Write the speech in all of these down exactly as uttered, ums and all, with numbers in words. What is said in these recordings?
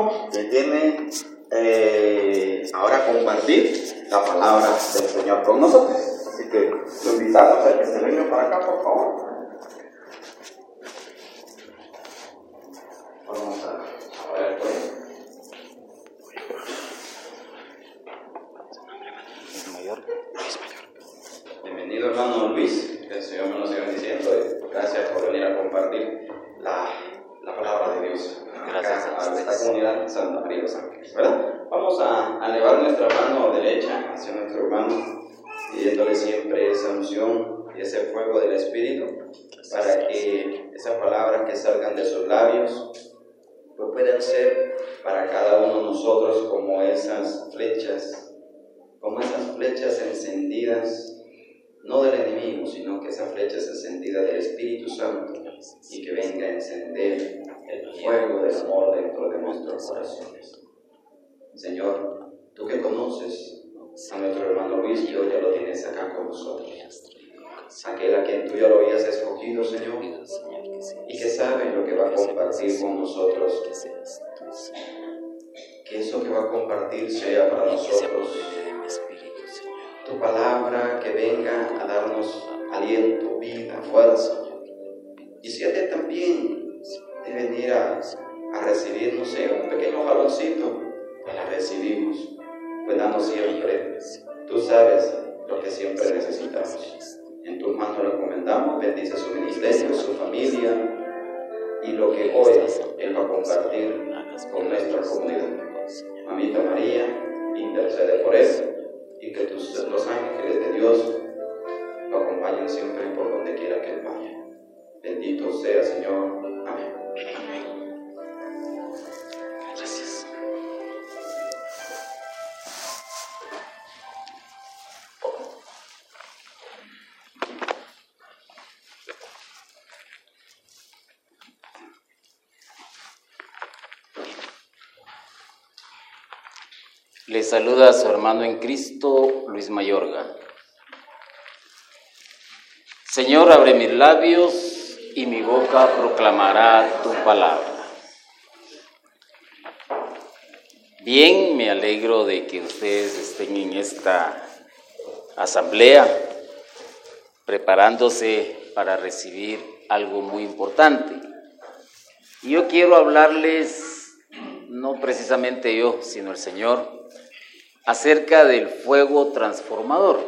hermano que tiene eh, ahora compartir la palabra del Señor con nosotros. Así que lo invitamos a que se venga para acá, por favor. Vamos a, a ver, pues. Bienvenido, hermano Luis, que el Señor me lo siga diciendo. Gracias por venir a compartir la, la palabra de Dios. Gracias a, a esta comunidad de Santa María de los Ángeles, ¿verdad? Vamos a, a elevar nuestra mano derecha hacia nuestro hermano, pidiéndole siempre esa unción y ese fuego del Espíritu, para que esas palabras que salgan de sus labios pues puedan ser para cada uno de nosotros como esas flechas, como esas flechas encendidas, no del enemigo, sino que esas flechas encendidas del Espíritu Santo, y que venga a encender el fuego del amor dentro de nuestros corazones. Señor, tú que conoces a nuestro hermano Luis, que hoy ya lo tienes acá con nosotros, aquel a quien tú ya lo habías escogido, Señor, y que sabe lo que va a compartir con nosotros, que eso que va a compartir sea para nosotros tu palabra, que venga a darnos aliento, vida, fuerza. Y si a ti también de venir a, a recibir, no sé, un pequeño jaloncito, pues la recibimos, pues dando siempre, tú sabes lo que siempre necesitamos. En tus manos lo encomendamos, bendice su ministerio, su familia y lo que hoy Él va a compartir con nuestra comunidad. Mamita María, intercede por él, y que tus, los ángeles de Dios lo acompañen siempre por donde quiera que él vaya. Bendito sea, Señor. Amén. Amén. Gracias. Le saluda a su hermano en Cristo, Luis Mayorga. Señor, abre mis labios y mi boca proclamará tu palabra. Bien, me alegro de que ustedes estén en esta asamblea preparándose para recibir algo muy importante. Y yo quiero hablarles, no precisamente yo, sino el Señor, acerca del fuego transformador.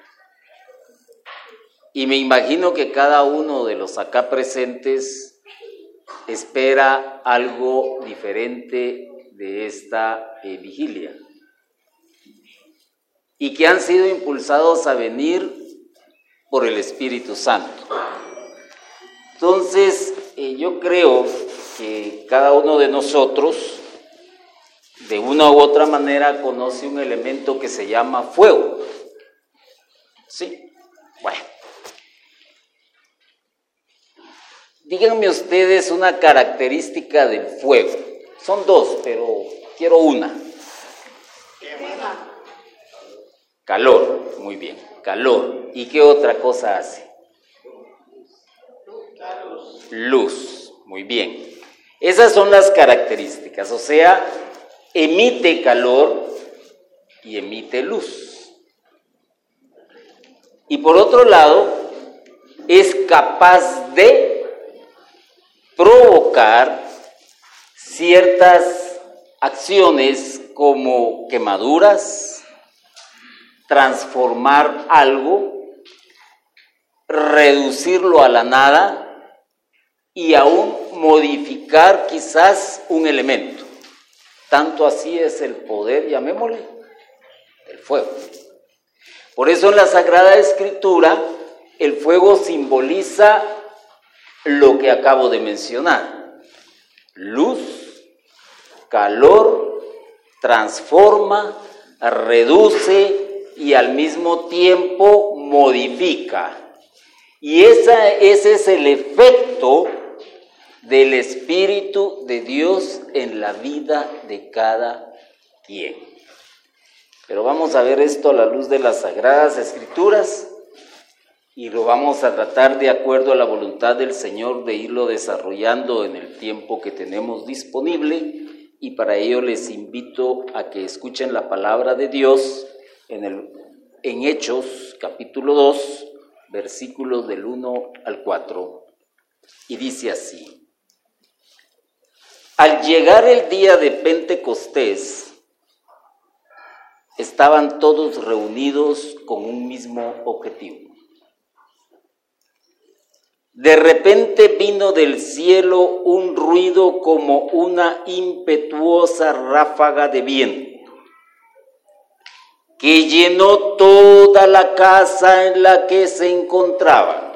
Y me imagino que cada uno de los acá presentes espera algo diferente de esta eh, vigilia, y que han sido impulsados a venir por el Espíritu Santo. Entonces, eh, yo creo que cada uno de nosotros, de una u otra manera, conoce un elemento que se llama fuego. ¿Sí? Bueno. Díganme ustedes una característica del fuego. Son dos, pero quiero una. Calor. Muy bien. Calor. ¿Y qué otra cosa hace? Luz. Muy bien. Esas son las características. O sea, emite calor y emite luz. Y por otro lado, es capaz de provocar ciertas acciones como quemaduras, transformar algo, reducirlo a la nada y aún modificar quizás un elemento. Tanto así es el poder, llamémosle, del fuego. Por eso en la Sagrada Escritura el fuego simboliza lo que acabo de mencionar: luz, calor, transforma, reduce y al mismo tiempo modifica. Y esa, ese es el efecto del Espíritu de Dios en la vida de cada quien. Pero vamos a ver esto a la luz de las Sagradas Escrituras y lo vamos a tratar de acuerdo a la voluntad del Señor de irlo desarrollando en el tiempo que tenemos disponible y para ello les invito a que escuchen la palabra de Dios en, el, en Hechos capítulo dos, versículos del uno al cuatro, y dice así: Al llegar el día de Pentecostés, estaban todos reunidos con un mismo objetivo. De repente vino del cielo un ruido como una impetuosa ráfaga de viento, que llenó toda la casa en la que se encontraban.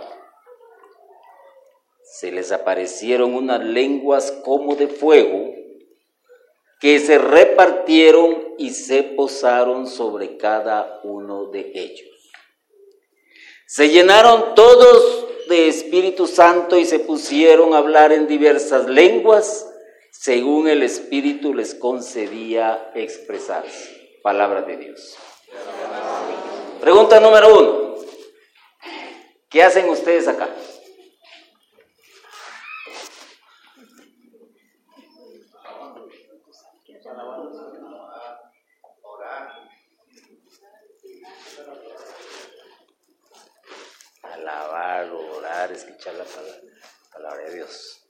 Se les aparecieron unas lenguas como de fuego, que se repartieron y se posaron sobre cada uno de ellos. Se llenaron todos de Espíritu Santo y se pusieron a hablar en diversas lenguas, según el Espíritu les concedía expresarse. Palabra de Dios. Pregunta número uno. ¿Qué hacen ustedes acá? Alabar, orar, escuchar la palabra, palabra de Dios.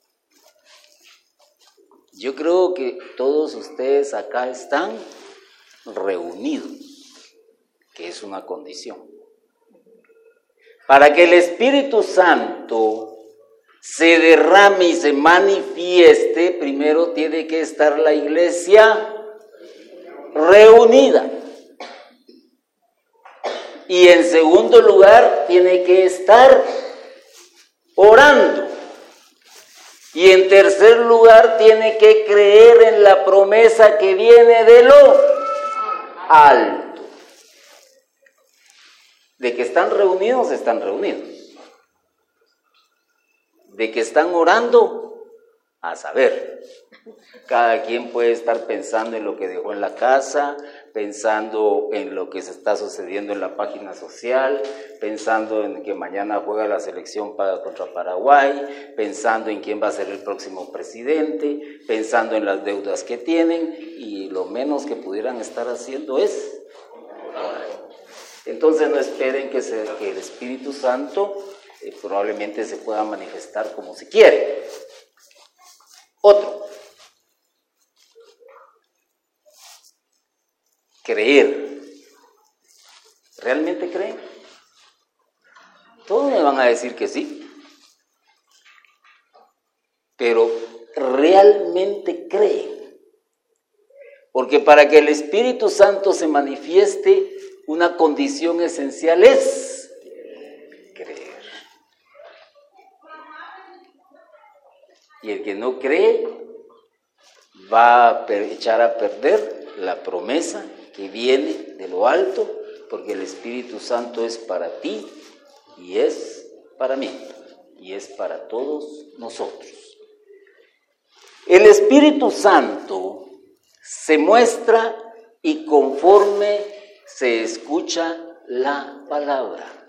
Yo creo que todos ustedes acá están reunidos, que es una condición. Para que el Espíritu Santo se derrame y se manifieste, primero tiene que estar la iglesia reunida. Y en segundo lugar, tiene que estar orando. Y en tercer lugar, tiene que creer en la promesa que viene de lo alto. De que están reunidos, están reunidos. De que están orando, a saber. Cada quien puede estar pensando en lo que dejó en la casa, pensando en lo que se está sucediendo en la página social, pensando en que mañana juega la selección para, contra Paraguay, pensando en quién va a ser el próximo presidente, pensando en las deudas que tienen, y lo menos que pudieran estar haciendo es orar. Entonces no esperen que, se, que el Espíritu Santo eh, probablemente se pueda manifestar como se quiere. Otro. Creer. ¿Realmente creen? Todos me van a decir que sí. Pero ¿realmente creen? Porque para que el Espíritu Santo se manifieste, una condición esencial es creer. Y el que no cree va a echar a perder la promesa que viene de lo alto, porque el Espíritu Santo es para ti y es para mí y es para todos nosotros. El Espíritu Santo se muestra y conforme se escucha la palabra.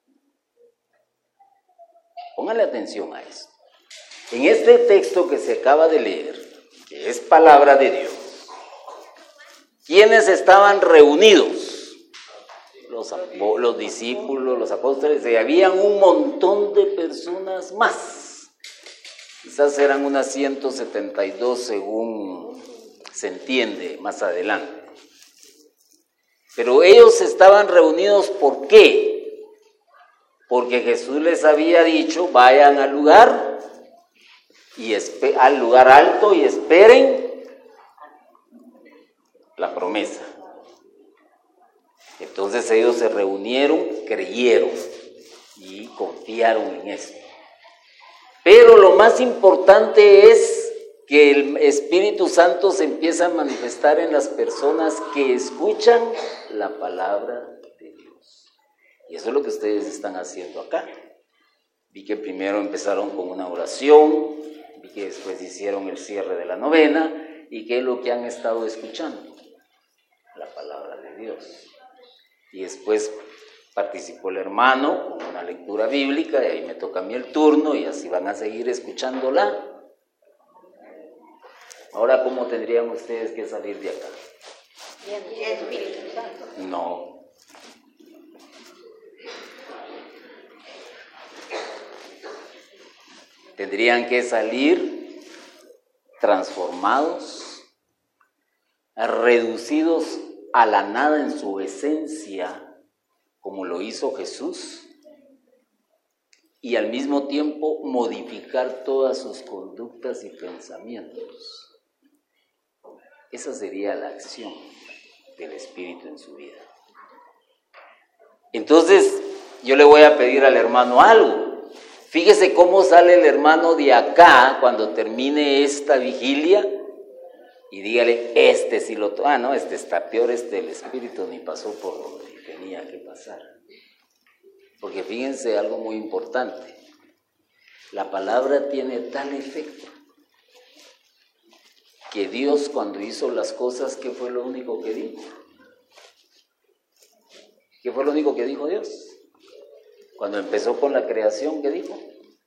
Póngale atención a esto. En este texto que se acaba de leer, que es palabra de Dios, ¿quiénes estaban reunidos? Los, los discípulos, los apóstoles, y habían un montón de personas más. Quizás eran unas ciento setenta y dos según se entiende más adelante. Pero ellos estaban reunidos, ¿por qué? Porque Jesús les había dicho, vayan al lugar, y espe- al lugar alto y esperen la promesa. Entonces ellos se reunieron, creyeron y confiaron en eso. Pero lo más importante es que el Espíritu Santo se empieza a manifestar en las personas que escuchan la palabra de Dios. Y eso es lo que ustedes están haciendo acá. Vi que primero empezaron con una oración, vi que después hicieron el cierre de la novena, y que es lo que han estado escuchando, la palabra de Dios. Y después participó el hermano con una lectura bíblica, y ahí me toca a mí el turno, y así van a seguir escuchándola. Ahora, ¿cómo tendrían ustedes que salir de acá? Espíritu Santo. No. Tendrían que salir transformados, reducidos a la nada en su esencia, como lo hizo Jesús, y al mismo tiempo modificar todas sus conductas y pensamientos. Esa sería la acción del Espíritu en su vida. Entonces, yo le voy a pedir al hermano algo. Fíjese cómo sale el hermano de acá cuando termine esta vigilia y dígale, este sí lo... Ah, no, este está peor, este el Espíritu ni pasó por donde tenía que pasar. Porque fíjense algo muy importante. La palabra tiene tal efecto que Dios, cuando hizo las cosas, ¿qué fue lo único que dijo? ¿Qué fue lo único que dijo Dios? Cuando empezó con la creación, ¿qué dijo?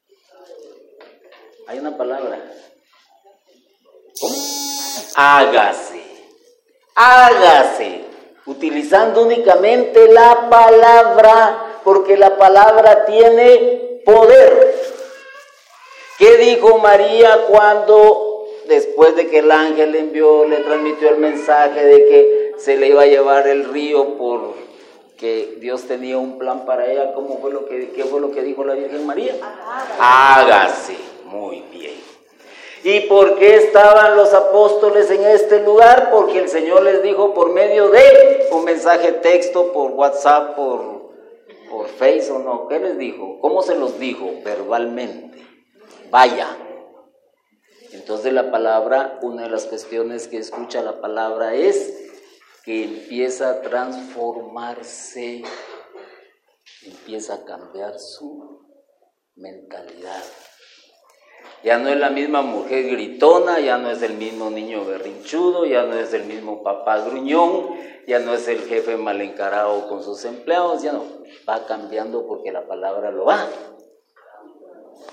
Hay una palabra. ¿Cómo? Hágase. Hágase. Utilizando únicamente la palabra, porque la palabra tiene poder. ¿Qué dijo María cuando, después de que el ángel le envió, le transmitió el mensaje de que se le iba a llevar el río por que Dios tenía un plan para ella? ¿Cómo fue lo que, qué fue lo que dijo la Virgen María? Hágase. Muy bien. ¿Y por qué estaban los apóstoles en este lugar? Porque el Señor les dijo por medio de un mensaje texto, por WhatsApp, por, por Face o no. ¿Qué les dijo? ¿Cómo se los dijo? Verbalmente. Vaya. Entonces la palabra, una de las cuestiones que escucha la palabra es que empieza a transformarse, empieza a cambiar su mentalidad. Ya no es la misma mujer gritona, ya no es el mismo niño berrinchudo, ya no es el mismo papá gruñón, ya no es el jefe mal encarado con sus empleados, ya no, va cambiando porque la palabra lo va transformando.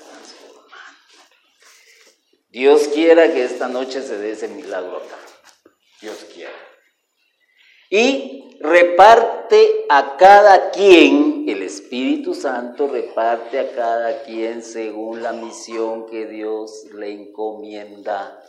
Dios quiera que esta noche se dé ese milagro acá, Dios quiera. Y reparte a cada quien, el Espíritu Santo reparte a cada quien según la misión que Dios le encomienda.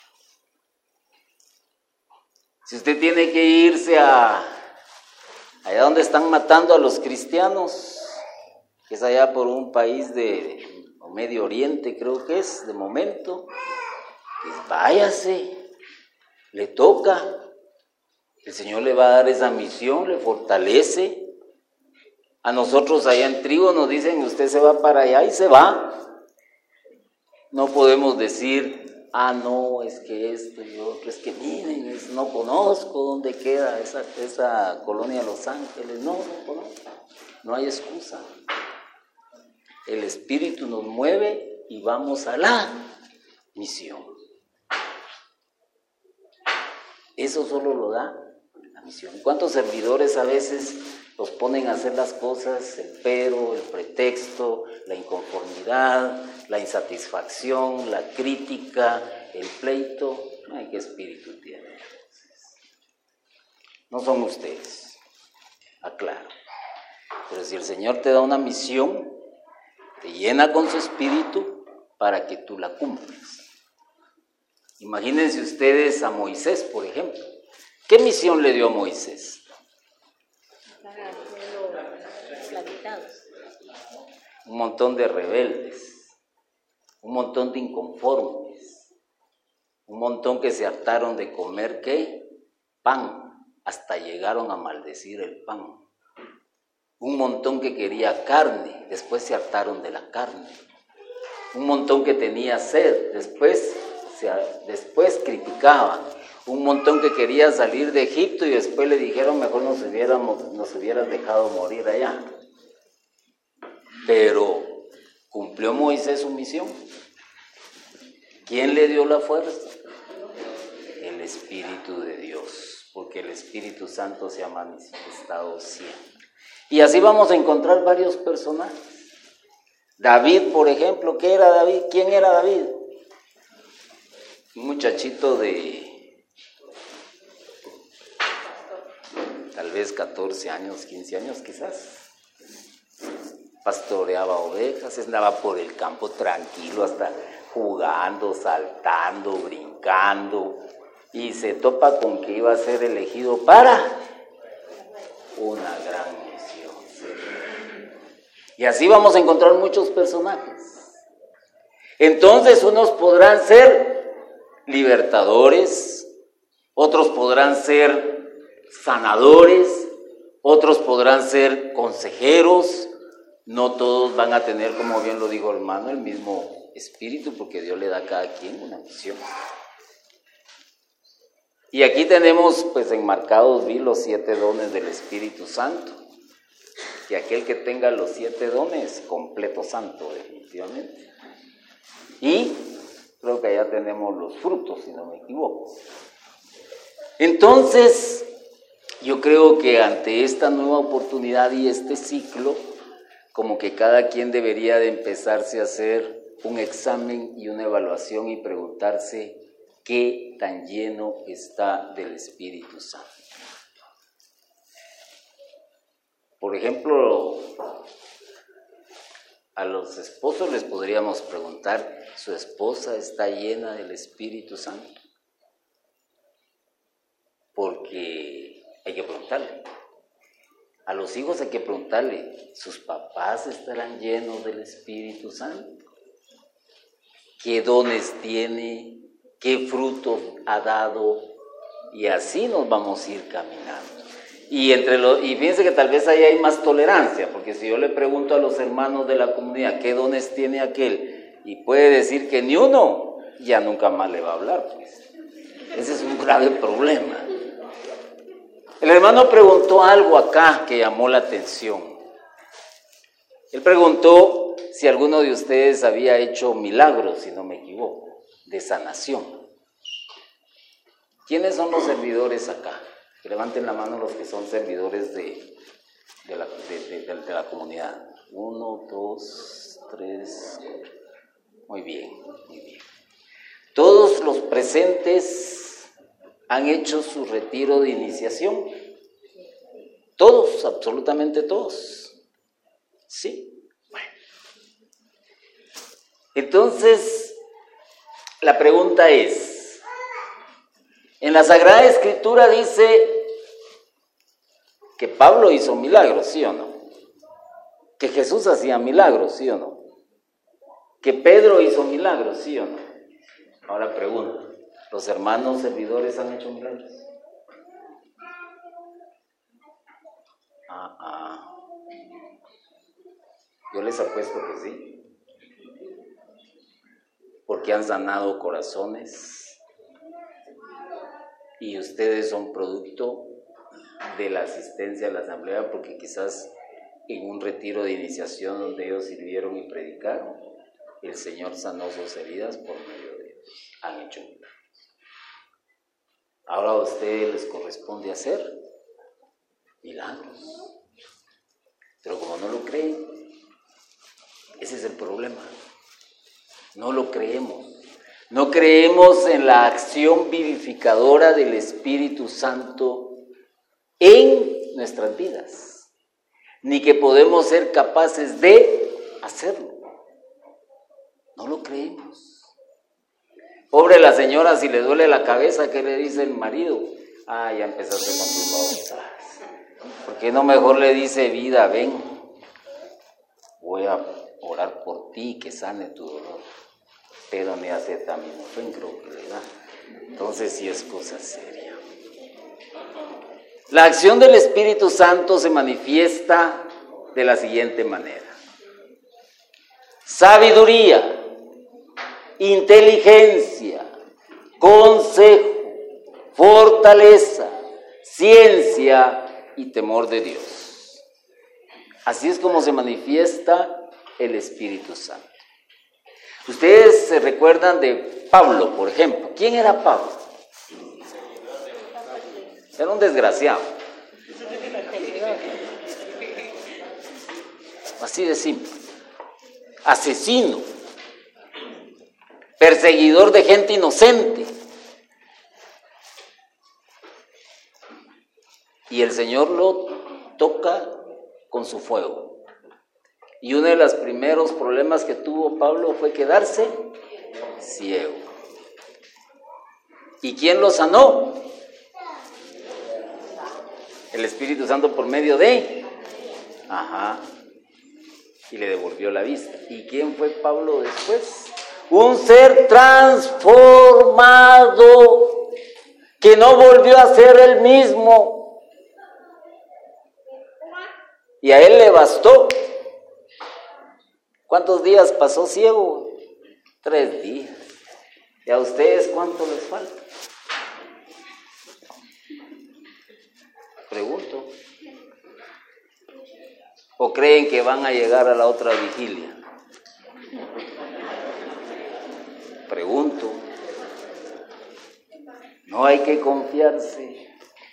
Si usted tiene que irse a allá donde están matando a los cristianos, que es allá por un país de Medio Oriente, creo que es, de momento, pues váyase, le toca. El Señor le va a dar esa misión, le fortalece. A nosotros allá en Trigo nos dicen, usted se va para allá y se va. No podemos decir, ah, no, es que esto y otro, es que miren, es, no conozco dónde queda esa, esa colonia Los Ángeles. No, no conozco, no hay excusa. El Espíritu nos mueve y vamos a la misión. Eso solo lo da la misión. ¿Cuántos servidores a veces los ponen a hacer las cosas, el pero, el pretexto, la inconformidad, la insatisfacción, la crítica, el pleito? Ay, ¿qué espíritu tiene? No son ustedes, aclaro. Pero si el Señor te da una misión, te llena con su espíritu para que tú la cumplas. Imagínense ustedes a Moisés, por ejemplo. ¿Qué misión le dio a Moisés? Para los esclavizados. Un montón de rebeldes, un montón de inconformes, un montón que se hartaron de comer, ¿qué? Pan, hasta llegaron a maldecir el pan. Un montón que quería carne, después se hartaron de la carne. Un montón que tenía sed, después... después criticaban. Un montón que quería salir de Egipto y después le dijeron mejor nos hubiéramos, nos hubieras dejado morir allá. Pero ¿cumplió Moisés su misión? ¿Quién le dio la fuerza? El Espíritu de Dios, porque el Espíritu Santo se ha manifestado siempre. Y así vamos a encontrar varios personajes. David, por ejemplo, ¿qué era David? ¿Quién era David? un muchachito de tal vez catorce años, quince años quizás. Pastoreaba ovejas, andaba por el campo tranquilo, hasta jugando, saltando, brincando, y se topa con que iba a ser elegido para una gran misión. Y así vamos a encontrar muchos personajes. Entonces unos podrán ser libertadores, otros podrán ser sanadores, otros podrán ser consejeros. No todos van a tener, como bien lo dijo el hermano, el mismo espíritu, porque Dios le da a cada quien una misión. Y aquí tenemos pues enmarcados, vi, los siete dones del Espíritu Santo, que aquel que tenga los siete dones, completo santo definitivamente. Y creo que allá tenemos los frutos, si no me equivoco. Entonces, yo creo que ante esta nueva oportunidad y este ciclo, como que cada quien debería de empezarse a hacer un examen y una evaluación y preguntarse qué tan lleno está del Espíritu Santo. Por ejemplo, a los esposos les podríamos preguntar, ¿su esposa está llena del Espíritu Santo? Porque hay que preguntarle. A los hijos hay que preguntarle, ¿sus papás estarán llenos del Espíritu Santo? ¿Qué dones tiene? ¿Qué frutos ha dado? Y así nos vamos a ir caminando. Y, entre los, y fíjense que tal vez ahí hay más tolerancia, porque si yo le pregunto a los hermanos de la comunidad, ¿qué dones tiene aquel? Y puede decir que ni uno, ya nunca más le va a hablar, pues. Ese es un grave problema. El hermano preguntó algo acá que llamó la atención. Él preguntó si alguno de ustedes había hecho milagros, si no me equivoco, de sanación. ¿Quiénes son los servidores acá? Que levanten la mano los que son servidores de, de, la, de, de, de, de la comunidad. Uno, dos, tres, cuatro. Muy bien, muy bien. Todos los presentes han hecho su retiro de iniciación. Todos, absolutamente todos. Sí. Bueno. Entonces, la pregunta es, en la Sagrada Escritura dice que Pablo hizo milagros, ¿sí o no? Que Jesús hacía milagros, ¿sí o no? Que Pedro hizo milagros, ¿sí o no? Ahora pregunto, ¿los hermanos servidores han hecho milagros? Ah, ah. Yo les apuesto que sí. Porque han sanado corazones y ustedes son producto de la asistencia a la asamblea, porque quizás en un retiro de iniciación donde ellos sirvieron y predicaron, el Señor sanó sus heridas por medio de ellos. Han hecho milagros. Ahora a ustedes les corresponde hacer milagros. Pero como no lo creen, ese es el problema. No lo creemos. No creemos en la acción vivificadora del Espíritu Santo en nuestras vidas, ni que podemos ser capaces de hacerlo. No lo creemos. Pobre la señora, si le duele la cabeza, ¿qué le dice el marido? Ah, ya empezaste con tus babosadas. ¿Por qué no mejor le dice, vida, ven, voy a orar por ti, que sane tu dolor? Pero ni acetaminofén creo que le da. Entonces sí es cosa seria. La acción del Espíritu Santo se manifiesta de la siguiente manera: sabiduría, inteligencia, consejo, fortaleza, ciencia y temor de Dios. Así es como se manifiesta el Espíritu Santo. Ustedes se recuerdan de Pablo, por ejemplo. ¿Quién era Pablo? Era un desgraciado. Así de simple. Asesino. perseguidor de gente inocente. Y el Señor lo toca con su fuego. Y uno de los primeros problemas que tuvo Pablo fue quedarse ciego. ¿Y quién lo sanó? El Espíritu Santo por medio de... Ajá. Y le devolvió la vista. ¿Y quién fue Pablo después? Un ser transformado que no volvió a ser el mismo. Y a él le bastó. ¿Cuántos días pasó ciego? Tres días. ¿Y a ustedes cuánto les falta? Pregunto. ¿O creen que van a llegar a la otra vigilia? Pregunto. No hay que confiarse.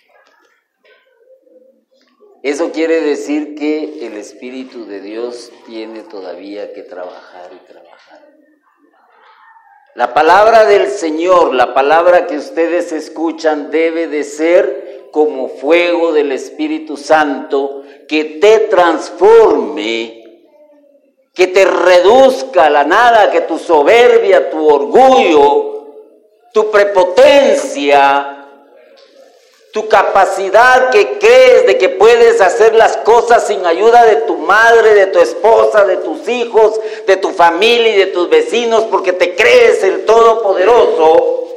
Eso quiere decir que el Espíritu de Dios tiene todavía que trabajar y trabajar. La palabra del Señor, la palabra que ustedes escuchan, debe de ser como fuego del Espíritu Santo que te transforme, que te reduzca a la nada, que tu soberbia, tu orgullo, tu prepotencia, tu capacidad que crees de que puedes hacer las cosas sin ayuda de tu madre, de tu esposa, de tus hijos, de tu familia y de tus vecinos, porque te crees el Todopoderoso,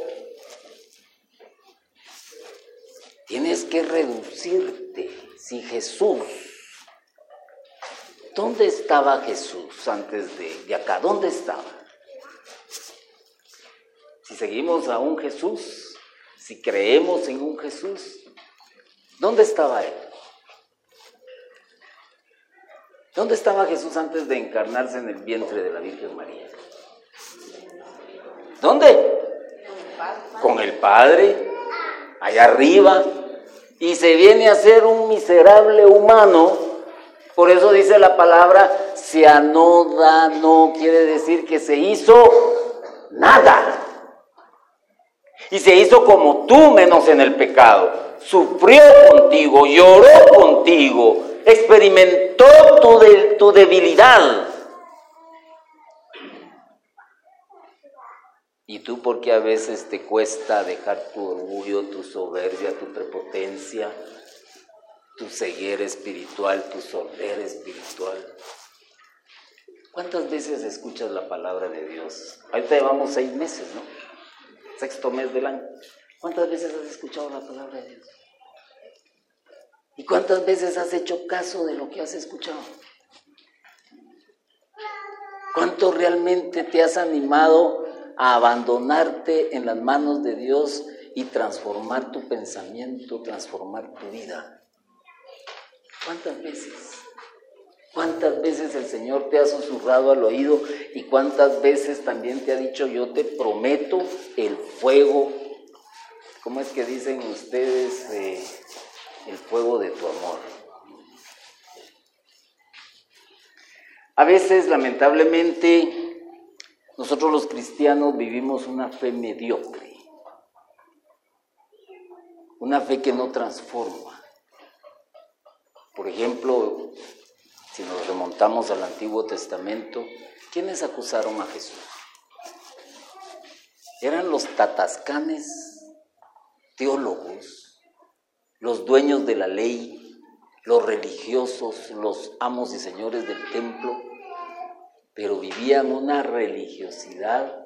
tienes que reducirte. Si Jesús, ¿dónde estaba Jesús antes de, de acá? ¿Dónde estaba? Si seguimos a un Jesús, si creemos en un Jesús, ¿dónde estaba Él? ¿Dónde estaba Jesús antes de encarnarse en el vientre de la Virgen María? ¿Dónde? Con el Padre, allá arriba, y se viene a ser un miserable humano. Por eso dice la palabra, se anodano, quiere decir que se hizo nada. Y se hizo como tú, menos en el pecado. Sufrió contigo, lloró contigo, experimentó tu, de, tu debilidad. ¿Y tú por qué a veces te cuesta dejar tu orgullo, tu soberbia, tu prepotencia, tu ceguera espiritual, tu sordera espiritual? ¿Cuántas veces escuchas la palabra de Dios? Ahorita llevamos seis meses, ¿no? Sexto mes del año. ¿Cuántas veces has escuchado la palabra de Dios? ¿Y cuántas veces has hecho caso de lo que has escuchado? ¿Cuánto realmente te has animado a abandonarte en las manos de Dios y transformar tu pensamiento, transformar tu vida? ¿Cuántas veces? ¿Cuántas veces el Señor te ha susurrado al oído y cuántas veces también te ha dicho, yo te prometo el fuego? ¿Cómo es que dicen ustedes? Eh, el fuego de tu amor. A veces, lamentablemente, nosotros los cristianos vivimos una fe mediocre, una fe que no transforma. Por ejemplo, si nos remontamos al Antiguo Testamento, ¿quiénes acusaron a Jesús? Eran los tatascanes teólogos, los dueños de la ley, los religiosos, los amos y señores del templo, pero vivían una religiosidad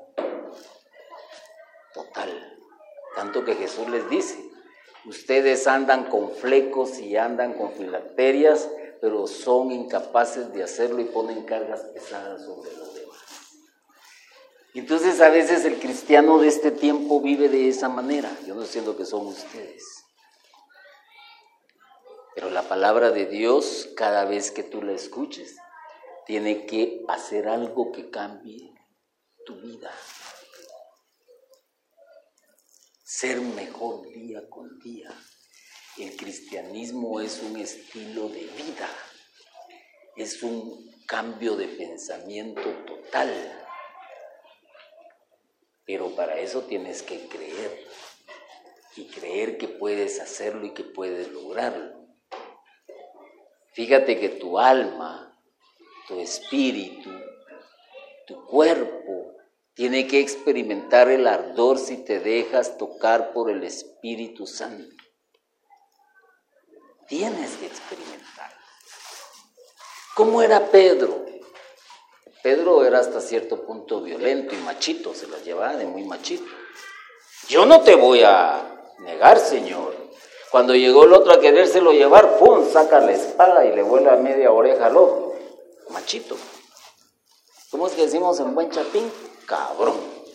total. Tanto que Jesús les dice, ustedes andan con flecos y andan con filacterias, pero son incapaces de hacerlo y ponen cargas pesadas sobre los demás. Entonces a veces el cristiano de este tiempo vive de esa manera. Yo no entiendo que son ustedes. Pero la palabra de Dios, cada vez que tú la escuches, tiene que hacer algo que cambie tu vida. Ser mejor día con día. El cristianismo es un estilo de vida, es un cambio de pensamiento total. Pero para eso tienes que creer. Y creer que puedes hacerlo y que puedes lograrlo. Fíjate que tu alma, tu espíritu, tu cuerpo, tiene que experimentar el ardor si te dejas tocar por el Espíritu Santo. Tienes que experimentar. ¿Cómo era Pedro? Pedro era hasta cierto punto violento y machito, se las llevaba de muy machito. Yo no te voy a negar, Señor. Cuando llegó el otro a querérselo llevar, ¡pum!, saca la espada y le vuela media oreja al otro. Machito. ¿Cómo es que decimos en buen chapín? Cabrón.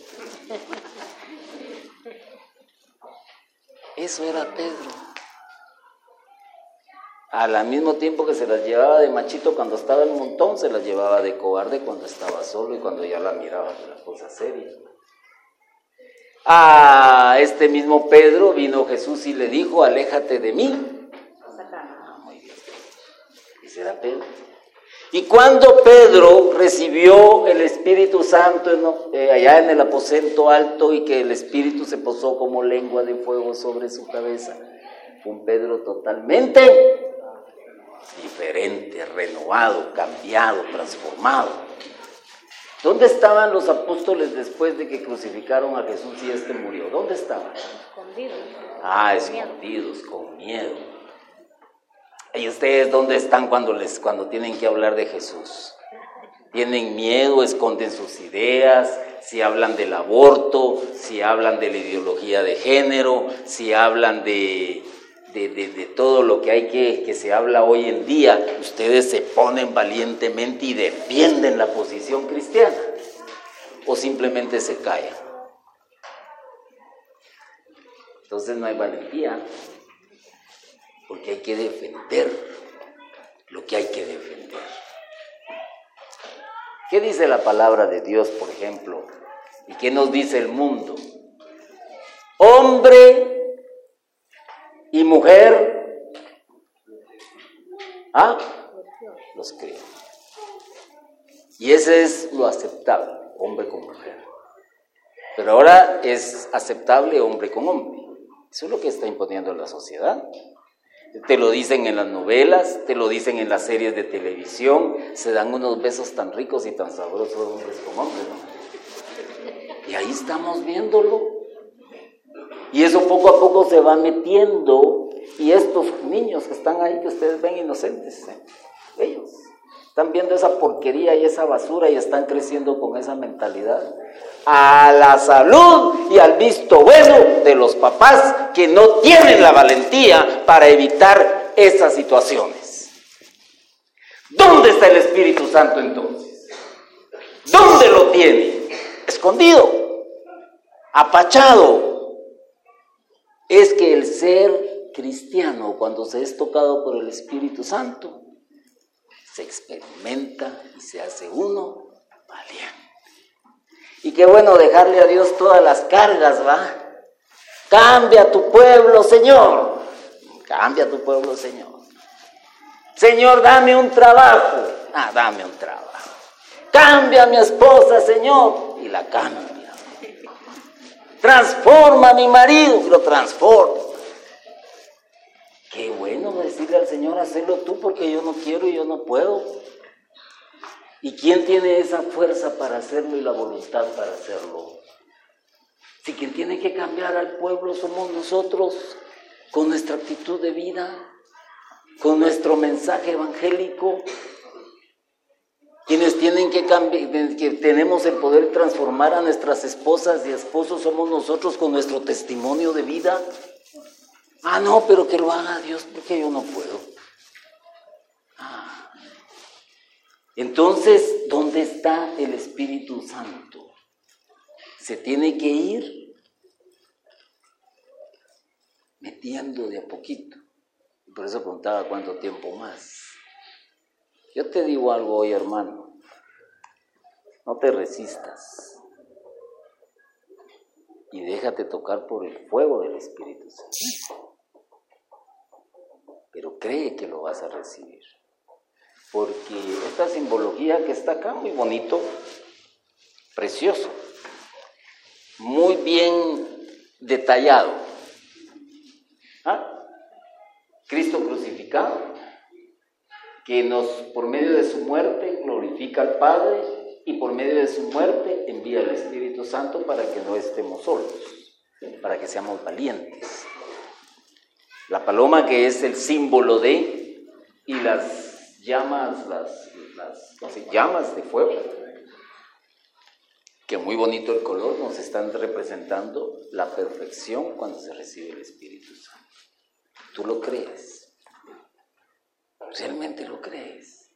Eso era Pedro. Al mismo tiempo que se las llevaba de machito cuando estaba en montón, se las llevaba de cobarde cuando estaba solo y cuando ya la miraba de la cosa seria. A este mismo Pedro vino Jesús y le dijo, aléjate de mí. Ah, muy bien. Ese era Pedro. Y cuando Pedro recibió el Espíritu Santo eh, allá en el aposento alto y que el Espíritu se posó como lengua de fuego sobre su cabeza, fue un Pedro totalmente diferente, renovado, cambiado, transformado. ¿Dónde estaban los apóstoles después de que crucificaron a Jesús y éste murió? ¿Dónde estaban? Escondidos. Ah, escondidos, con miedo. ¿Y ustedes dónde están cuando, les, cuando tienen que hablar de Jesús? Tienen miedo, esconden sus ideas, si hablan del aborto, si hablan de la ideología de género, si hablan de, de, de, de todo lo que hay que, que se habla hoy en día, ustedes se ponen valientemente y defienden la posición cristiana, o simplemente se callan. Entonces no hay valentía, porque hay que defender lo que hay que defender. ¿Qué dice la palabra de Dios, por ejemplo? ¿Y qué nos dice el mundo? Hombre y mujer, ¿ah? Los crió. Y ese es lo aceptable, hombre con mujer. Pero ahora es aceptable hombre con hombre. Eso es lo que está imponiendo la sociedad. Te lo dicen en las novelas, te lo dicen en las series de televisión, se dan unos besos tan ricos y tan sabrosos hombres con hombres, ¿no? Y ahí estamos viéndolo. Y eso poco a poco se va metiendo, y estos niños que están ahí, que ustedes ven inocentes, ¿eh? Ellos están viendo esa porquería y esa basura y están creciendo con esa mentalidad. A la salud y al visto bueno de los papás que no tienen la valentía para evitar esas situaciones. ¿Dónde está el Espíritu Santo entonces? ¿Dónde lo tiene? Escondido, apachado. Es que el ser cristiano, cuando se es tocado por el Espíritu Santo, se experimenta y se hace uno valiente. Y qué bueno dejarle a Dios todas las cargas, ¿va? Cambia tu pueblo, Señor. Cambia tu pueblo, Señor. Señor, dame un trabajo. Ah, dame un trabajo. Cambia a mi esposa, Señor. Y la cambia. Transforma a mi marido. Lo transforma. Qué bueno decirle al Señor, hacerlo tú, porque yo no quiero y yo no puedo. ¿Y quién tiene esa fuerza para hacerlo y la voluntad para hacerlo? Si quien tiene que cambiar al pueblo somos nosotros, con nuestra actitud de vida, con nuestro mensaje evangélico. Quienes tienen que cambiar, que tenemos el poder transformar a nuestras esposas y esposos somos nosotros con nuestro testimonio de vida. Ah, no, pero que lo haga Dios porque yo no puedo. Ah. Entonces, ¿dónde está el Espíritu Santo? Se tiene que ir metiendo de a poquito. Por eso preguntaba cuánto tiempo más. Yo te digo algo hoy, hermano. No te resistas. Y déjate tocar por el fuego del Espíritu Santo. Pero cree que lo vas a recibir. Porque esta simbología que está acá, muy bonito, precioso. muy bien detallado. ¿Ah? Cristo crucificado, que nos, por medio de su muerte, glorifica al Padre, y por medio de su muerte envía al Espíritu Santo para que no estemos solos, para que seamos valientes. La paloma, que es el símbolo de, y las llamas, las, las ¿cómo se llama? Llamas de fuego, que muy bonito el color, nos están representando la perfección cuando se recibe el Espíritu Santo. ¿Tú lo crees? ¿Realmente lo crees?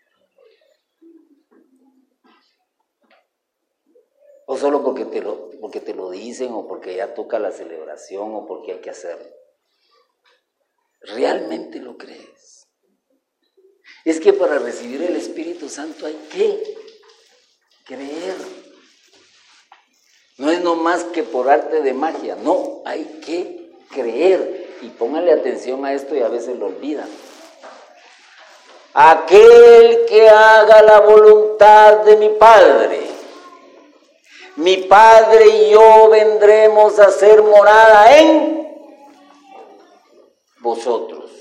¿O solo porque te lo, porque te lo dicen, o porque ya toca la celebración, o porque hay que hacerlo? ¿Realmente lo crees? Es que para recibir el Espíritu Santo hay que creer. No es nomás que por arte de magia, no, hay que creer. Y póngale atención a esto, y a veces lo olvidan. Aquel que haga la voluntad de mi Padre, mi Padre y yo vendremos a hacer morada en vosotros.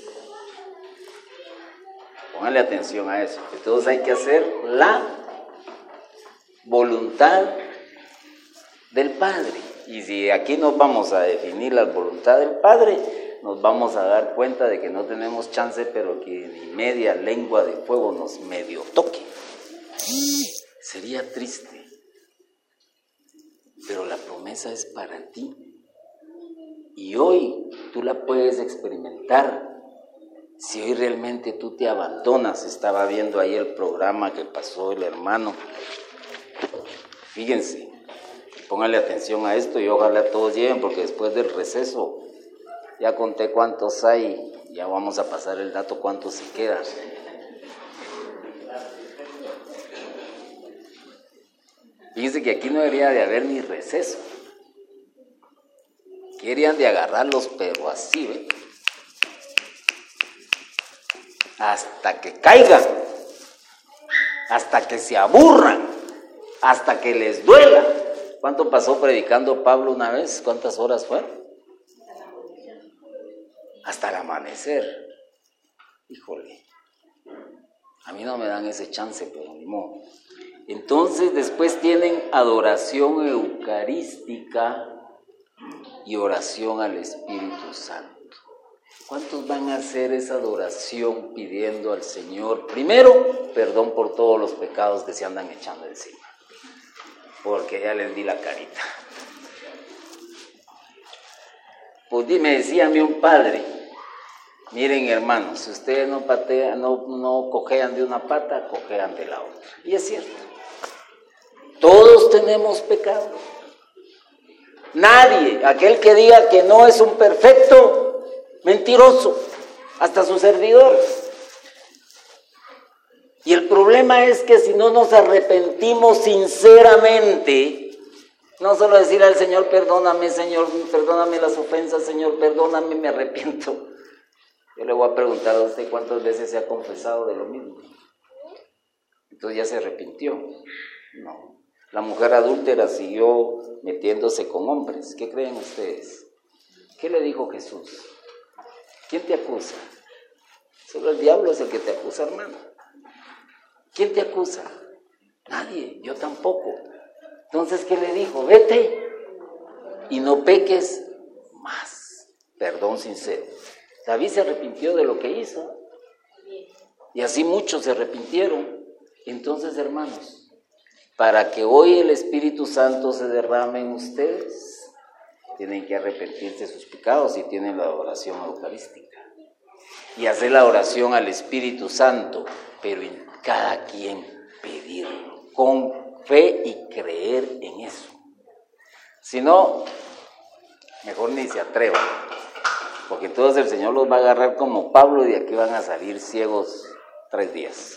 Póngale atención a eso. Entonces hay que hacer la voluntad del Padre. Y si aquí nos vamos a definir la voluntad del Padre, nos vamos a dar cuenta de que no tenemos chance, pero que ni media lengua de fuego nos medio toque. Sería triste. Pero la promesa es para ti. Y hoy tú la puedes experimentar. Si hoy realmente tú te abandonas. Estaba viendo ahí el programa que pasó el hermano. Fíjense, pónganle atención a esto y ojalá todos lleguen, porque después del receso ya conté cuántos hay, ya vamos a pasar el dato cuántos se quedan. Fíjense que aquí no debería de haber ni receso. Querían de agarrarlos, pero así, ¿ve? Hasta que caigan, hasta que se aburran, hasta que les duela. ¿Cuánto pasó predicando Pablo una vez? ¿Cuántas horas fueron? Hasta el amanecer. Híjole, a mí no me dan ese chance, pero ni modo. Entonces después tienen adoración eucarística y oración al Espíritu Santo. ¿Cuántos van a hacer esa adoración pidiendo al Señor, primero, perdón por todos los pecados que se andan echando encima? Porque ya les di la carita. Pues me decía a mí un padre, miren hermanos, si ustedes no patean, no, no cojean de una pata, cojean de la otra. Y es cierto, todos tenemos pecado. Nadie, aquel que diga que no es un perfecto, mentiroso, hasta su servidor. Y el problema es que si no nos arrepentimos sinceramente, no solo decir al Señor, perdóname, Señor, perdóname las ofensas, Señor, perdóname, me arrepiento. Yo le voy a preguntar a usted cuántas veces se ha confesado de lo mismo. Entonces ya se arrepintió. No. La mujer adúltera siguió metiéndose con hombres. ¿Qué creen ustedes? ¿Qué le dijo Jesús? ¿Quién te acusa? Solo el diablo es el que te acusa, hermano. ¿Quién te acusa? Nadie, yo tampoco. Entonces, ¿qué le dijo? Vete y no peques más. Perdón sincero. David se arrepintió de lo que hizo. Y así muchos se arrepintieron. Entonces, hermanos, para que hoy el Espíritu Santo se derrame en ustedes, tienen que arrepentirse de sus pecados y tienen la oración eucarística. Y hacer la oración al Espíritu Santo, pero en cada quien pedirlo, con fe y creer en eso. Si no, mejor ni se atrevan, porque entonces el Señor los va a agarrar como Pablo y de aquí van a salir ciegos tres días.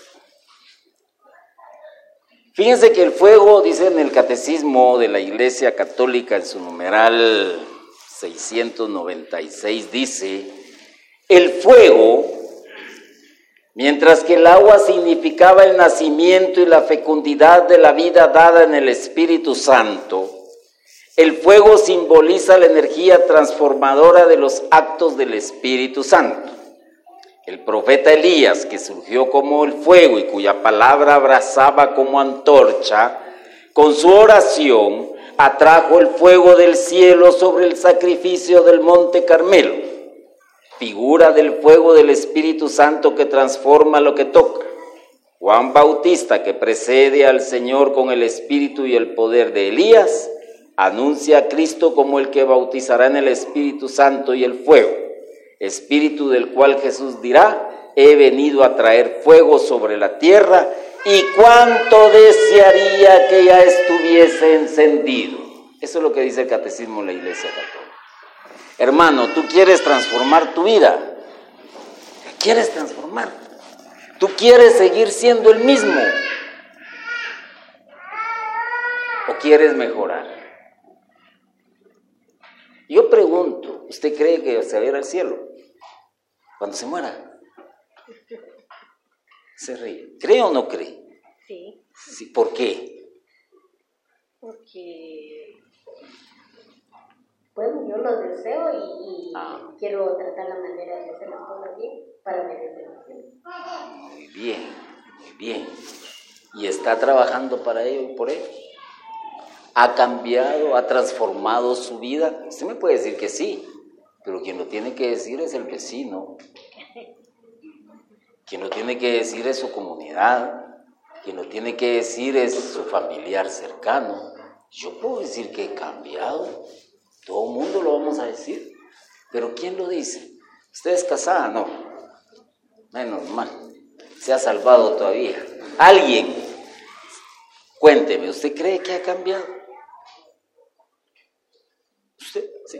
Fíjense que el fuego, dice en el Catecismo de la Iglesia Católica, en su numeral seiscientos noventa y seis, dice: el fuego, mientras que el agua significaba el nacimiento y la fecundidad de la vida dada en el Espíritu Santo, El fuego simboliza la energía transformadora de los actos del Espíritu Santo. El profeta Elías, que surgió como el fuego y cuya palabra abrazaba como antorcha, con su oración atrajo el fuego del cielo sobre el sacrificio del monte Carmelo, figura del fuego del Espíritu Santo que transforma lo que toca. Juan Bautista, que precede al Señor con el espíritu y el poder de Elías, anuncia a Cristo como el que bautizará en el Espíritu Santo y el fuego, espíritu del cual Jesús dirá: he venido a traer fuego sobre la tierra, y cuánto desearía que ya estuviese encendido. Eso es lo que dice el Catecismo de la Iglesia Católica. Hermano, tú quieres transformar tu vida, quieres transformar. ¿Tú quieres seguir siendo el mismo? ¿O quieres mejorar? Yo pregunto, ¿usted cree que se va a ir al cielo cuando se muera? Se ríe. ¿Cree o no cree? Sí. Sí. ¿Por qué? Porque, bueno, yo lo deseo y, y ah. quiero tratar la manera de hacer las cosas bien para merecer. Muy bien, muy bien. ¿Y está trabajando para ello y por ello? ¿Ha cambiado, ha transformado su vida? Usted me puede decir que sí, pero quien lo tiene que decir es el vecino. Quien lo tiene que decir es su comunidad. Quien lo tiene que decir es su familiar cercano. Yo puedo decir que he cambiado. Todo el mundo lo vamos a decir. Pero ¿quién lo dice? ¿Usted es casada? No. Menos mal. Se ha salvado todavía. ¿Alguien? Cuénteme, ¿usted cree que ha cambiado? ¿Usted? Sí.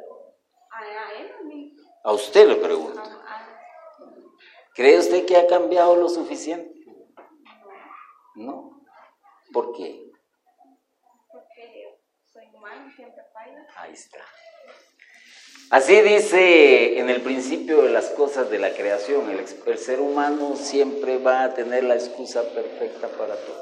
A usted le pregunto. ¿Cree usted que ha cambiado lo suficiente? No. ¿Por qué? Porque soy humano, siempre falla. Ahí está. Así dice en el principio de las cosas de la creación, el, el ser humano siempre va a tener la excusa perfecta para todo.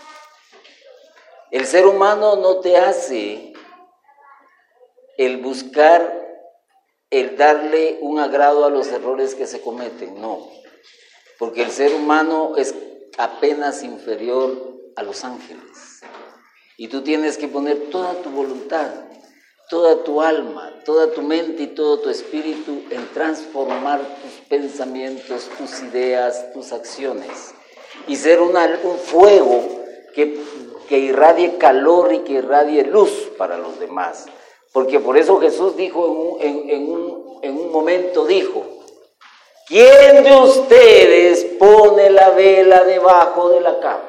El ser humano no te hace el buscar, el darle un agrado a los errores que se cometen, no. Porque el ser humano es apenas inferior a los ángeles. Y tú tienes que poner toda tu voluntad, toda tu alma, toda tu mente y todo tu espíritu en transformar tus pensamientos, tus ideas, tus acciones. Y ser una, un fuego que, que irradie calor y que irradie luz para los demás. Porque por eso Jesús dijo en un, en, en un, en un momento, dijo: ¿quién de ustedes pone la vela debajo de la cama?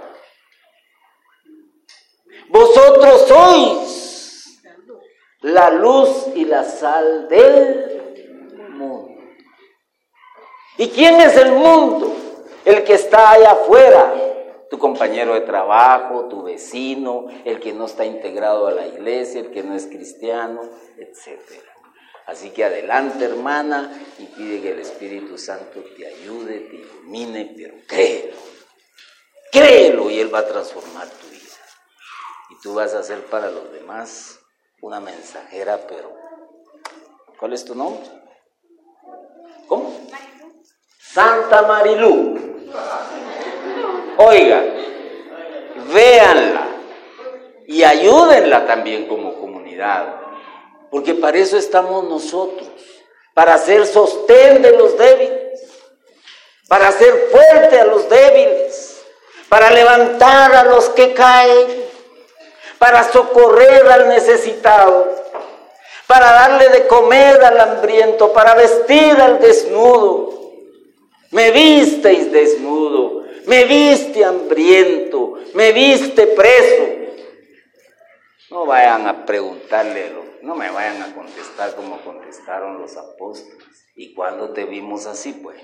Vosotros sois la luz y la sal del mundo. ¿Y quién es el mundo? El que está allá afuera, tu compañero de trabajo, tu vecino, el que no está integrado a la iglesia, el que no es cristiano, etcétera. Así que adelante, hermana, y pide que el Espíritu Santo te ayude, te ilumine, pero créelo, créelo y Él va a transformar tu vida. Y tú vas a ser para los demás una mensajera, pero ¿cuál es tu nombre? ¿Cómo? Santa Marilú. Oiga, véanla y ayúdenla también como comunidad, porque para eso estamos nosotros, para ser sostén de los débiles, para hacer fuerte a los débiles, para levantar a los que caen, para socorrer al necesitado, para darle de comer al hambriento, para vestir al desnudo. Me visteis desnudo, me viste hambriento, me viste preso. No vayan a preguntarle, no me vayan a contestar como contestaron los apóstoles. ¿Y cuándo te vimos así, pues?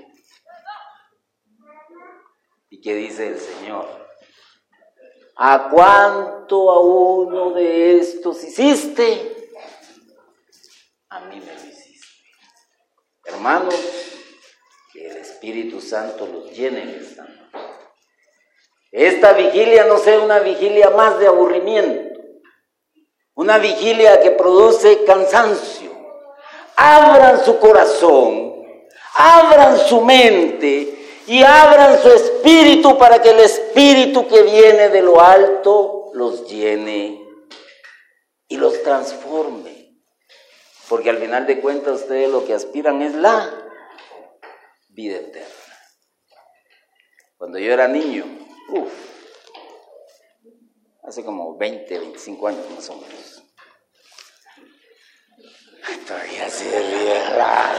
¿Y qué dice el Señor? ¿A cuánto a uno de estos hiciste? A mí me lo hiciste. Hermanos, que el Espíritu Santo los llene en esta noche. Esta vigilia no sea una vigilia más de aburrimiento, una una vigilia que produce cansancio. Abran su corazón, abran su mente y abran su espíritu para que el espíritu que viene de lo alto los llene y los transforme. Porque al final de cuentas ustedes lo que aspiran es la vida eterna. Cuando yo era niño, uff, hace como veinte, veinticinco años más o menos. Todavía se ríe raro.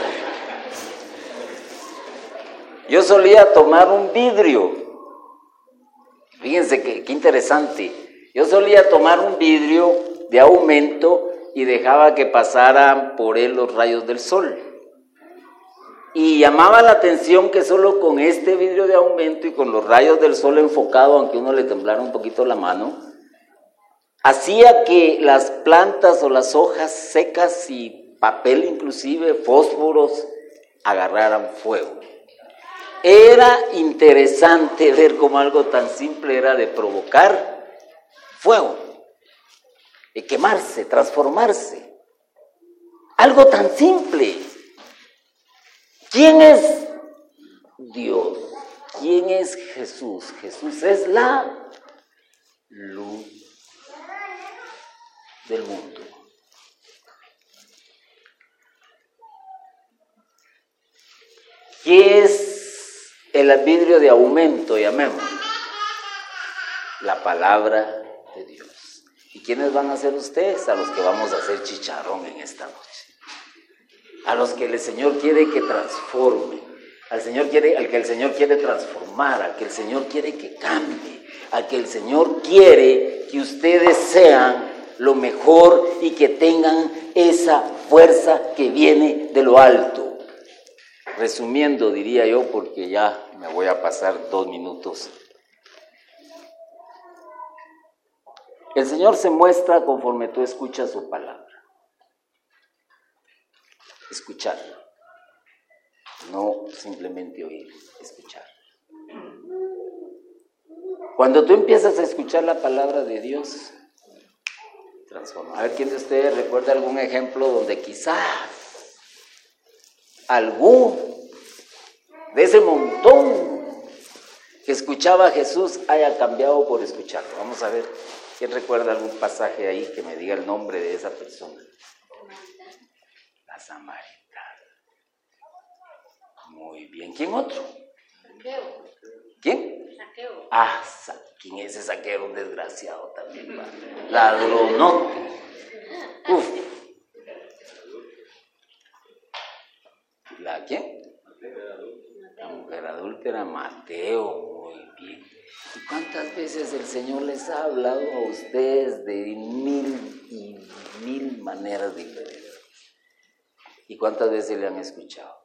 Yo solía tomar un vidrio. Fíjense qué, qué interesante. Yo solía tomar un vidrio de aumento y dejaba que pasaran por él los rayos del sol. Y llamaba la atención que solo con este vidrio de aumento y con los rayos del sol enfocado, aunque uno le temblara un poquito la mano, hacía que las plantas o las hojas secas y papel inclusive, fósforos, agarraran fuego. Era interesante ver cómo algo tan simple era de provocar fuego, de quemarse, transformarse. Algo tan simple. ¿Quién es Dios? ¿Quién es Jesús? Jesús es la luz del mundo. ¿Qué es el vidrio de aumento, llamemos? La palabra de Dios. ¿Y quiénes van a ser ustedes? A los que vamos a hacer chicharrón en esta noche. A los que el Señor quiere que transforme. Al Señor quiere, al que el Señor quiere transformar, al que el Señor quiere que cambie, al que el Señor quiere que ustedes sean lo mejor y que tengan esa fuerza que viene de lo alto. Resumiendo, diría yo, porque ya me voy a pasar dos minutos. El Señor se muestra conforme tú escuchas su palabra. Escuchar. No simplemente oír, escuchar. Cuando tú empiezas a escuchar la palabra de Dios, transforma. A ver, ¿quién de ustedes recuerda algún ejemplo donde quizás algún de ese montón que escuchaba a Jesús haya cambiado por escucharlo? Vamos a ver, ¿quién recuerda algún pasaje ahí que me diga el nombre de esa persona? La Samaritana. Muy bien. ¿Quién otro? Saqueo. ¿Quién? Saqueo. Ah, ¿quién es ese saqueo? Un desgraciado también, va. Ladronote. Uf. ¿La quién? La mujer adúltera, Mateo. Muy bien. ¿Y cuántas veces el Señor les ha hablado a ustedes de mil y mil maneras diferentes? ¿Y cuántas veces le han escuchado?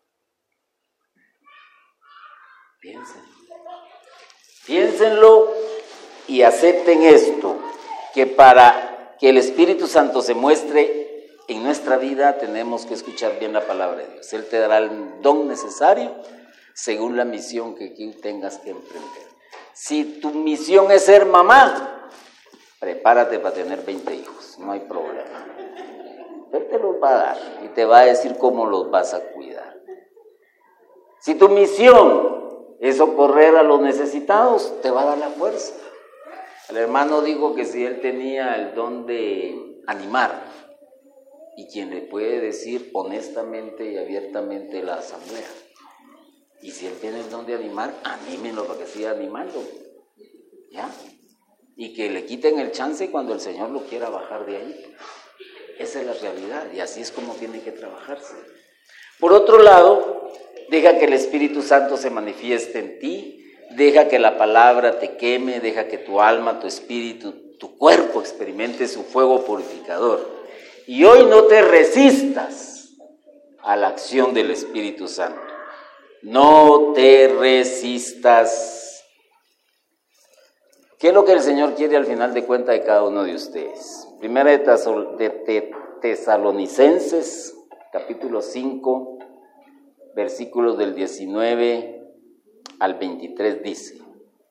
Piensen. Piénsenlo y acepten esto, que para que el Espíritu Santo se muestre en nuestra vida tenemos que escuchar bien la palabra de Dios. Él te dará el don necesario según la misión que tú tengas que emprender. Si tu misión es ser mamá, prepárate para tener veinte hijos, no hay problema. Él te los va a dar y te va a decir cómo los vas a cuidar. Si tu misión es socorrer a los necesitados, te va a dar la fuerza. El hermano dijo que si él tenía el don de animar, y quien le puede decir honestamente y abiertamente la asamblea, y si él tiene el don de animar, anímenlo para que siga animando, ¿ya? Y que le quiten el chance cuando el Señor lo quiera bajar de ahí. Esa es la realidad, y así es como tiene que trabajarse. Por otro lado, deja que el Espíritu Santo se manifieste en ti, deja que la palabra te queme, deja que tu alma, tu espíritu, tu cuerpo experimente su fuego purificador. Y hoy no te resistas a la acción del Espíritu Santo. No te resistas. ¿Qué es lo que el Señor quiere al final de cuentas de cada uno de ustedes? Primera de Tesalonicenses, capítulo cinco, versículos del diecinueve al veintitrés dice,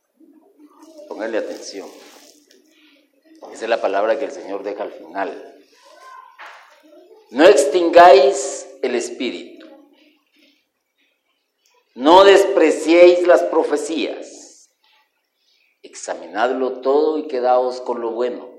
pónganle atención, esa es la palabra que el Señor deja al final. No extingáis el espíritu. No despreciéis las profecías. Examinadlo todo y quedaos con lo bueno.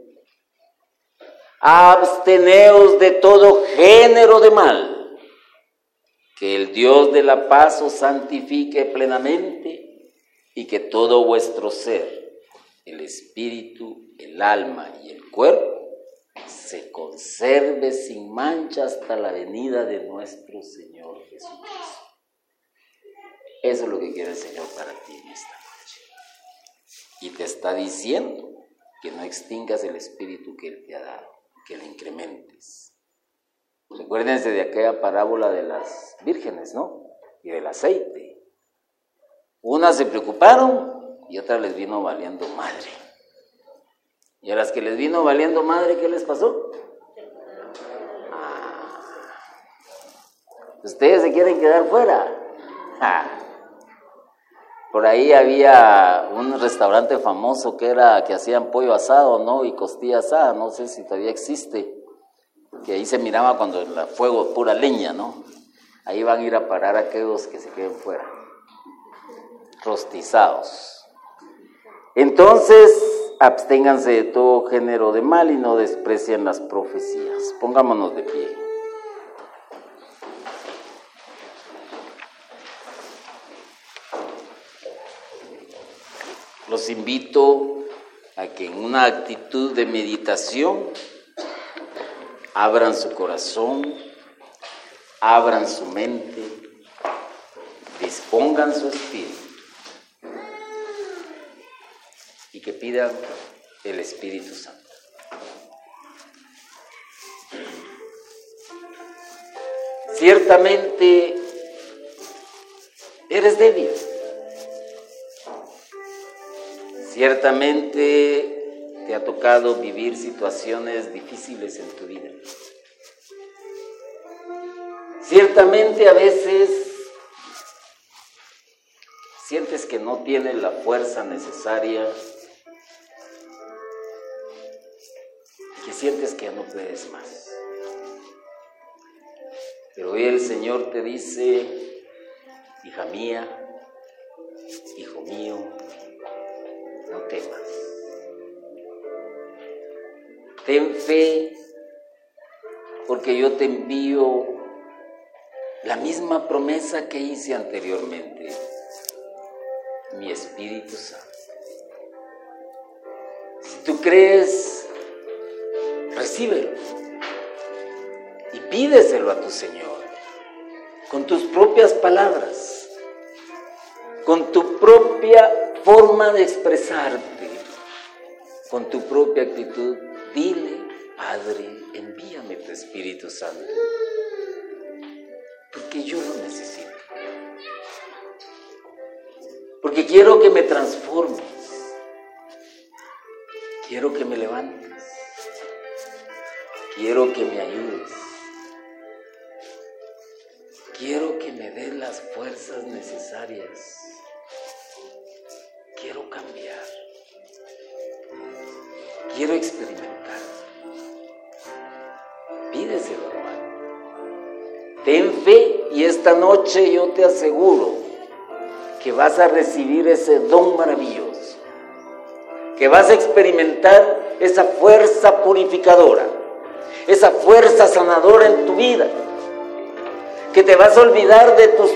Absteneos de todo género de mal. Que el Dios de la paz os santifique plenamente y que todo vuestro ser, el espíritu, el alma y el cuerpo, se conserve sin mancha hasta la venida de nuestro Señor Jesucristo. Eso es lo que quiere el Señor para ti en esta noche. Y te está diciendo que no extingas el espíritu que Él te ha dado, que le incrementes. Recuérdense de aquella parábola de las vírgenes, ¿no? Y del aceite. Unas se preocuparon y otras les vino valiendo madre. Y a las que les vino valiendo madre, ¿qué les pasó? Ah, ¿ustedes se quieren quedar fuera? Ah. Por ahí había un restaurante famoso que era que hacían pollo asado, ¿no? Y costilla asada, no sé si todavía existe. Que ahí se miraba cuando el fuego, pura leña, ¿no? Ahí van a ir a parar aquellos que se queden fuera, rostizados. Entonces, absténganse de todo género de mal y no desprecien las profecías. Pongámonos de pie. Los invito a que en una actitud de meditación abran su corazón, abran su mente, dispongan su espíritu y que pidan el Espíritu Santo. Ciertamente eres débil, ciertamente te ha tocado vivir situaciones difíciles en tu vida. Ciertamente a veces sientes que no tienes la fuerza necesaria y que sientes que ya no puedes más. Pero hoy el Señor te dice, hija mía, hijo mío, no temas. Ten fe, porque yo te envío la misma promesa que hice anteriormente, mi Espíritu Santo. Si tú crees, recíbelo y pídeselo a tu Señor, con tus propias palabras, con tu propia forma de expresarte, con tu propia actitud. Dile, Padre, envíame tu Espíritu Santo, porque yo lo necesito, porque quiero que me transformes, quiero que me levantes, quiero que me ayudes, quiero que me des las fuerzas necesarias, quiero cambiar, quiero experimentar. Pídeselo, hermano. Ten fe y esta noche yo te aseguro que vas a recibir ese don maravilloso, que vas a experimentar esa fuerza purificadora, esa fuerza sanadora en tu vida, que te vas a olvidar de tus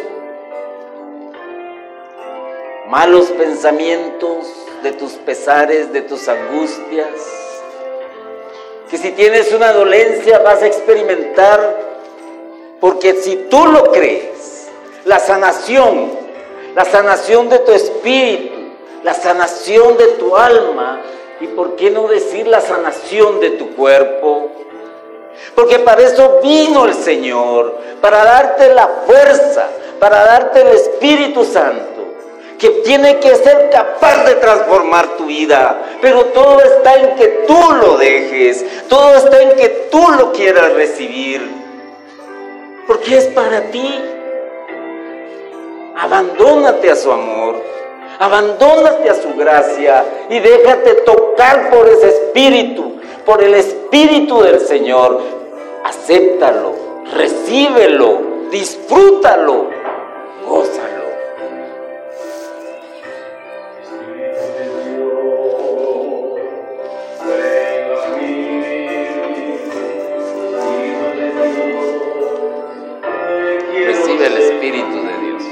malos pensamientos, de tus pesares, de tus angustias, que si tienes una dolencia vas a experimentar, porque si tú lo crees, la sanación, la sanación de tu espíritu, la sanación de tu alma, y por qué no decir la sanación de tu cuerpo, porque para eso vino el Señor, para darte la fuerza, para darte el Espíritu Santo, que tiene que ser capaz de transformar tu vida, pero todo está en que tú lo dejes, todo está en que tú lo quieras recibir, porque es para ti. Abandónate a su amor, abandónate a su gracia y déjate tocar por ese Espíritu, por el Espíritu del Señor. acéptalo, recíbelo, disfrútalo, gózalo. Recibe el Espíritu de Dios.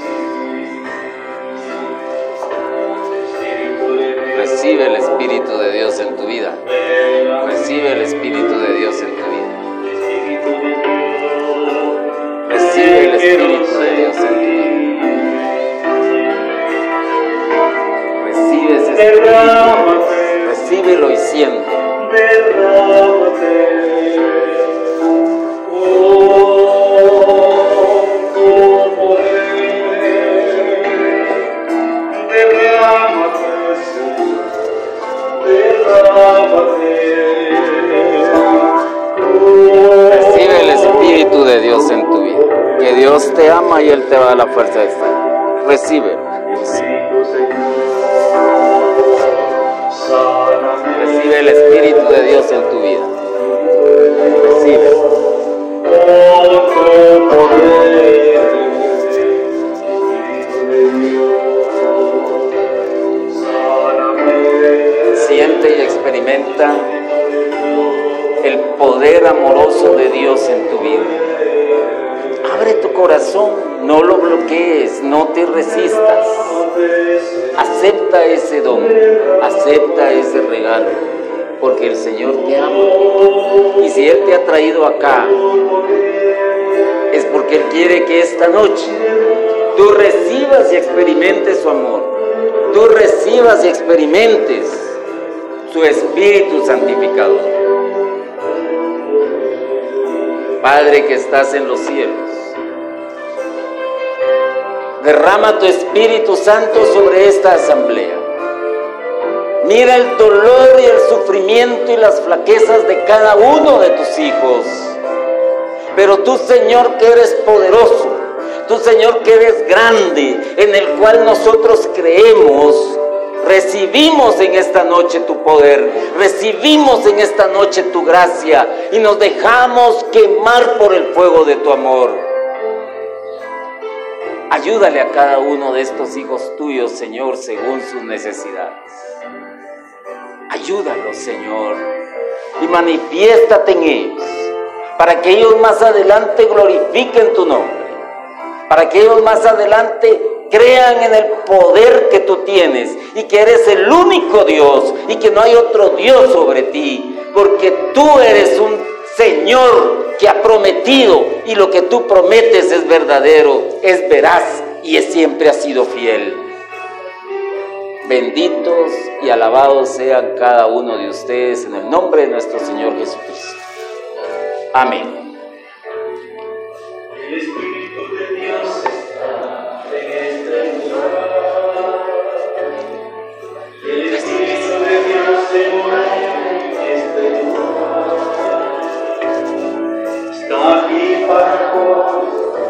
Recibe el Espíritu de Dios en tu vida. Recibe el Espíritu de Dios en tu vida. Recibe el Espíritu de Dios en tu vida. Recibe ese Espíritu. Recíbelo y siente. Recibe el Espíritu de Dios en tu vida. Que Dios te ama y Él te va a dar la fuerza de estar. Recíbelo. Recibe el Espíritu de Dios en tu vida. Recíbelo. Siente y experimenta el poder amoroso de Dios en tu vida. Abre tu corazón, no lo bloquees, no te resistas. Acepta ese don, acepta ese regalo, porque el Señor te ama. Y si Él te ha traído acá, es porque Él quiere que esta noche tú recibas y experimentes su amor. Tú recibas y experimentes su Espíritu santificador. Padre que estás en los cielos, derrama tu Espíritu Santo sobre esta asamblea. Mira el dolor y el sufrimiento y las flaquezas de cada uno de tus hijos. Pero tú, Señor, que eres poderoso, tú, Señor, que eres grande, en el cual nosotros creemos, recibimos en esta noche tu poder, recibimos en esta noche tu gracia y nos dejamos quemar por el fuego de tu amor. Ayúdale a cada uno de estos hijos tuyos, Señor, según sus necesidades. Ayúdalos, Señor, y manifiéstate en ellos, para que ellos más adelante glorifiquen tu nombre, para que ellos más adelante crean en el poder que tú tienes y que eres el único Dios y que no hay otro Dios sobre ti, porque tú eres un Señor que ha prometido y lo que tú prometes es verdadero, es veraz y es, siempre ha sido fiel. Benditos y alabados sean cada uno de ustedes en el nombre de nuestro Señor Jesucristo. Amén. El Espíritu de Dios está en este lugar. El Espíritu de Dios se mueve en este lugar. Está aquí para